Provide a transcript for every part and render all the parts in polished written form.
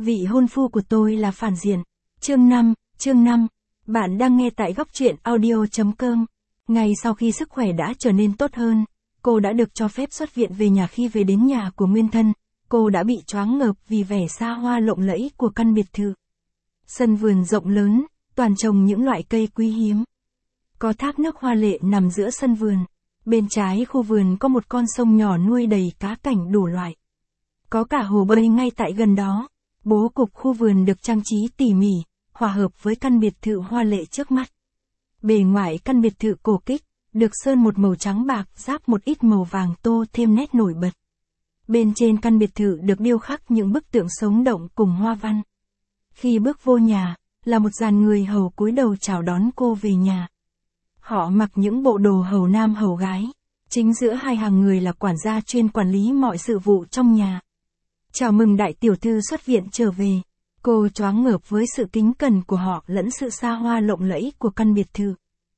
Vị hôn phu của tôi là phản diện. Chương 5. Bạn đang nghe tại góc truyện audio.com. Ngay sau khi sức khỏe đã trở nên tốt hơn, cô đã được cho phép xuất viện về nhà. Khi về đến nhà của nguyên thân, cô đã bị choáng ngợp vì vẻ xa hoa lộng lẫy của căn biệt thự. Sân vườn rộng lớn, toàn trồng những loại cây quý hiếm. Có thác nước hoa lệ nằm giữa sân vườn. Bên trái khu vườn có một con sông nhỏ nuôi đầy cá cảnh đủ loại. Có cả hồ bơi ngay tại gần đó. Bố cục khu vườn được trang trí tỉ mỉ, hòa hợp với căn biệt thự hoa lệ trước mắt. Bề ngoài căn biệt thự cổ kính, được sơn một màu trắng bạc giáp một ít màu vàng tô thêm nét nổi bật. Bên trên căn biệt thự được điêu khắc những bức tượng sống động cùng hoa văn. Khi bước vô nhà, là một dàn người hầu cúi đầu chào đón cô về nhà. Họ mặc những bộ đồ hầu nam hầu gái. Chính giữa hai hàng người là quản gia chuyên quản lý mọi sự vụ trong nhà. Chào mừng đại tiểu thư xuất viện trở về. Cô choáng ngợp với sự kính cẩn của họ lẫn sự xa hoa lộng lẫy của căn biệt thự.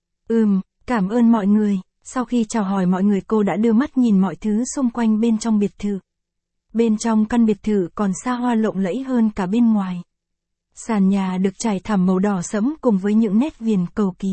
Cảm ơn mọi người. Sau khi chào hỏi mọi người, cô đã đưa mắt nhìn mọi thứ xung quanh bên trong biệt thự. Bên trong căn biệt thự còn xa hoa lộng lẫy hơn cả bên ngoài. Sàn nhà được trải thảm màu đỏ sẫm cùng với những nét viền cầu kỳ.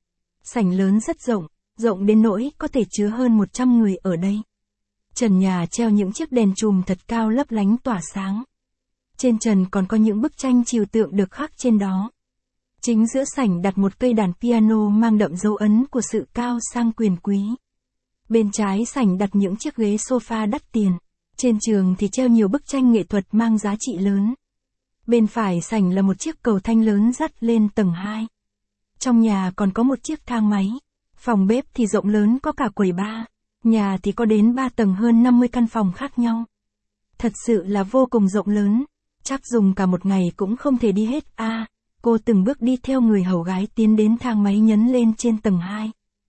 Sảnh lớn rất rộng đến nỗi có thể chứa hơn 100 người ở đây. Trần nhà treo những chiếc đèn chùm thật cao lấp lánh tỏa sáng. Trên trần còn có những bức tranh trừu tượng được khắc trên đó. Chính giữa sảnh đặt một cây đàn piano mang đậm dấu ấn của sự cao sang quyền quý. Bên trái sảnh đặt những chiếc ghế sofa đắt tiền. Trên tường thì treo nhiều bức tranh nghệ thuật mang giá trị lớn. Bên phải sảnh là một chiếc cầu thanh lớn dắt lên tầng 2. Trong nhà còn có một chiếc thang máy. Phòng bếp thì rộng lớn, có cả quầy bar. Nhà thì có đến 3 tầng, hơn 50 căn phòng khác nhau. Thật sự là vô cùng rộng lớn. Chắc dùng cả một ngày cũng không thể đi hết. Cô từng bước đi theo người hầu gái tiến đến thang máy, nhấn lên trên tầng 2.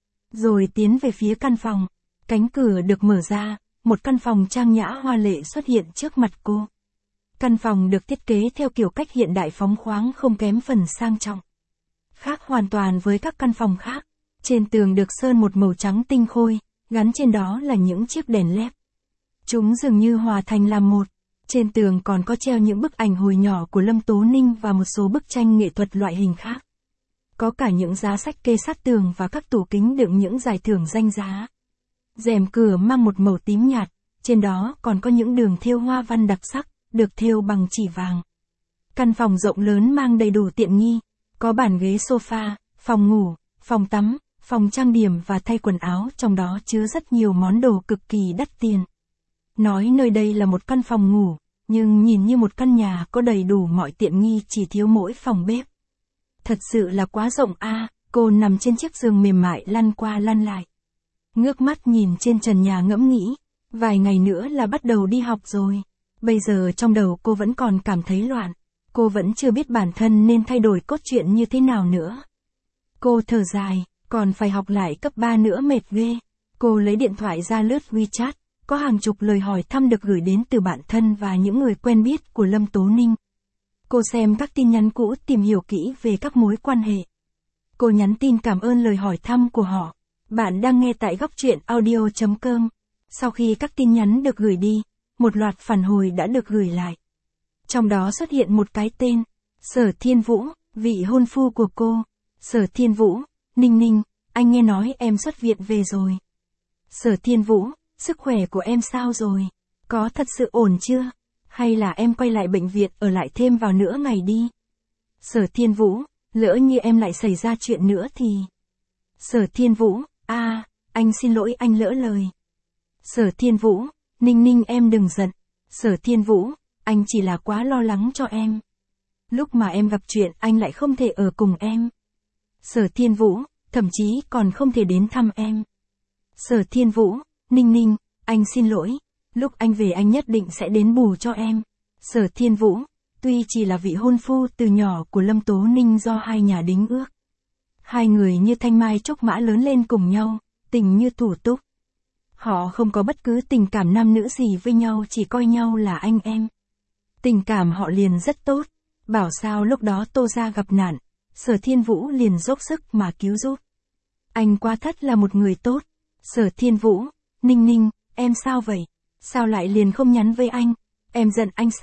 Rồi tiến về phía căn phòng. Cánh cửa được mở ra, một căn phòng trang nhã hoa lệ xuất hiện trước mặt cô. Căn phòng được thiết kế theo kiểu cách hiện đại phóng khoáng, không kém phần sang trọng. Khác hoàn toàn với các căn phòng khác. Trên tường được sơn một màu trắng tinh khôi, gắn trên đó là những chiếc đèn led. Chúng dường như hòa thành làm một. Trên tường còn có treo những bức ảnh hồi nhỏ của Lâm Tố Ninh và một số bức tranh nghệ thuật loại hình khác. Có cả những giá sách kê sát tường và các tủ kính đựng những giải thưởng danh giá. Rèm cửa mang một màu tím nhạt, trên đó còn có những đường thêu hoa văn đặc sắc, được thêu bằng chỉ vàng. Căn phòng rộng lớn mang đầy đủ tiện nghi, có bàn ghế sofa, phòng ngủ, phòng tắm, phòng trang điểm và thay quần áo, trong đó chứa rất nhiều món đồ cực kỳ đắt tiền. Nói nơi đây là một căn phòng ngủ, nhưng nhìn như một căn nhà có đầy đủ mọi tiện nghi, chỉ thiếu mỗi phòng bếp. Thật sự là quá rộng. Cô nằm trên chiếc giường mềm mại lăn qua lăn lại. Ngước mắt nhìn trên trần nhà ngẫm nghĩ, vài ngày nữa là bắt đầu đi học rồi. Bây giờ trong đầu cô vẫn còn cảm thấy loạn. Cô vẫn chưa biết bản thân nên thay đổi cốt truyện như thế nào nữa. Cô thở dài, còn phải học lại cấp 3 nữa, mệt ghê. Cô lấy điện thoại ra lướt WeChat. Có hàng chục lời hỏi thăm được gửi đến từ bạn thân và những người quen biết của Lâm Tố Ninh. Cô xem các tin nhắn cũ, tìm hiểu kỹ về các mối quan hệ. Cô nhắn tin cảm ơn lời hỏi thăm của họ. Bạn đang nghe tại góc truyện audio.com. Sau khi các tin nhắn được gửi đi, một loạt phản hồi đã được gửi lại. Trong đó xuất hiện một cái tên, Sở Thiên Vũ, vị hôn phu của cô. Sở Thiên Vũ, Ninh, anh nghe nói em xuất viện về rồi. Sở Thiên Vũ, sức khỏe của em sao rồi? Có thật sự ổn chưa? Hay là em quay lại bệnh viện ở lại thêm vào nửa ngày đi? Sở Thiên Vũ, lỡ như em lại xảy ra chuyện nữa thì... Sở Thiên Vũ, anh xin lỗi, anh lỡ lời. Sở Thiên Vũ, Ninh em đừng giận. Sở Thiên Vũ, anh chỉ là quá lo lắng cho em. Lúc mà em gặp chuyện anh lại không thể ở cùng em. Sở Thiên Vũ, thậm chí còn không thể đến thăm em. Sở Thiên Vũ, Ninh, anh xin lỗi. Lúc anh về anh nhất định sẽ đến bù cho em. Sở Thiên Vũ, tuy chỉ là vị hôn phu từ nhỏ của Lâm Tố Ninh do hai nhà đính ước. Hai người như thanh mai trúc mã lớn lên cùng nhau, tình như thủ túc. Họ không có bất cứ tình cảm nam nữ gì với nhau, chỉ coi nhau là anh em. Tình cảm họ liền rất tốt. Bảo sao lúc đó Tô gia gặp nạn, Sở Thiên Vũ liền dốc sức mà cứu giúp. Anh quá thất là một người tốt. Sở Thiên Vũ, Ninh, em sao vậy? Sao lại liền không nhắn với anh? Em giận anh sao?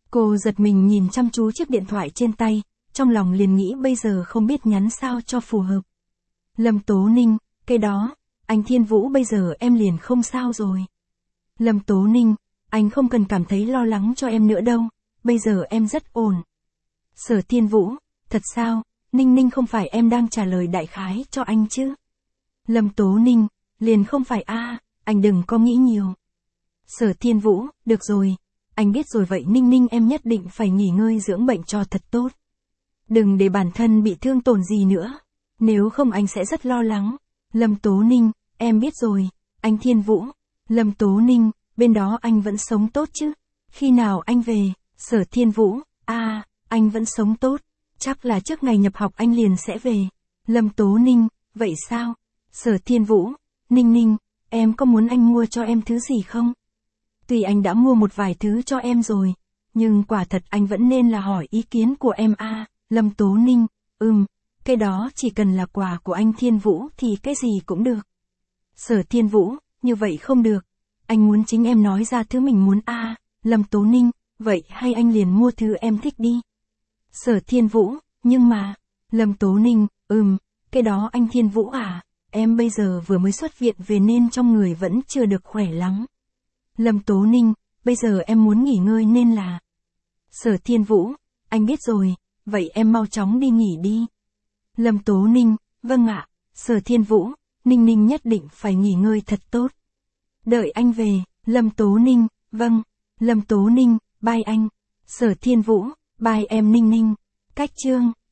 Cô giật mình nhìn chăm chú chiếc điện thoại trên tay, trong lòng liền nghĩ bây giờ không biết nhắn sao cho phù hợp. Lâm Tố Ninh, cái đó, anh Thiên Vũ bây giờ em liền không sao rồi. Lâm Tố Ninh, anh không cần cảm thấy lo lắng cho em nữa đâu, bây giờ em rất ổn. Sở Thiên Vũ, thật sao, Ninh Ninh không phải em đang trả lời đại khái cho anh chứ? Lâm Tố Ninh, liền không phải anh đừng có nghĩ nhiều. Sở Thiên Vũ, được rồi, anh biết rồi vậy Ninh Ninh em nhất định phải nghỉ ngơi dưỡng bệnh cho thật tốt. Đừng để bản thân bị thương tổn gì nữa, nếu không anh sẽ rất lo lắng. Lâm Tố Ninh, em biết rồi, anh Thiên Vũ. Lâm Tố Ninh, bên đó anh vẫn sống tốt chứ? Khi nào anh về? Sở Thiên Vũ, anh vẫn sống tốt, chắc là trước ngày nhập học anh liền sẽ về. Lâm Tố Ninh, vậy sao? Sở Thiên Vũ, Ninh Ninh, em có muốn anh mua cho em thứ gì không? Tuy anh đã mua một vài thứ cho em rồi, nhưng quả thật anh vẫn nên là hỏi ý kiến của em Lâm Tố Ninh, cái đó chỉ cần là quà của anh Thiên Vũ thì cái gì cũng được. Sở Thiên Vũ, như vậy không được, anh muốn chính em nói ra thứ mình muốn Lâm Tố Ninh, vậy hay anh liền mua thứ em thích đi. Sở Thiên Vũ, nhưng mà, Lâm Tố Ninh, cái đó anh Thiên Vũ em bây giờ vừa mới xuất viện về nên trong người vẫn chưa được khỏe lắm. Lâm Tố Ninh, bây giờ em muốn nghỉ ngơi nên là. Sở Thiên Vũ, anh biết rồi, vậy em mau chóng đi nghỉ đi. Lâm Tố Ninh, vâng ạ, Sở Thiên Vũ, Ninh Ninh nhất định phải nghỉ ngơi thật tốt. Đợi anh về, Lâm Tố Ninh, vâng, Lâm Tố Ninh, bye anh. Sở Thiên Vũ, bye em Ninh Ninh. Cách chương.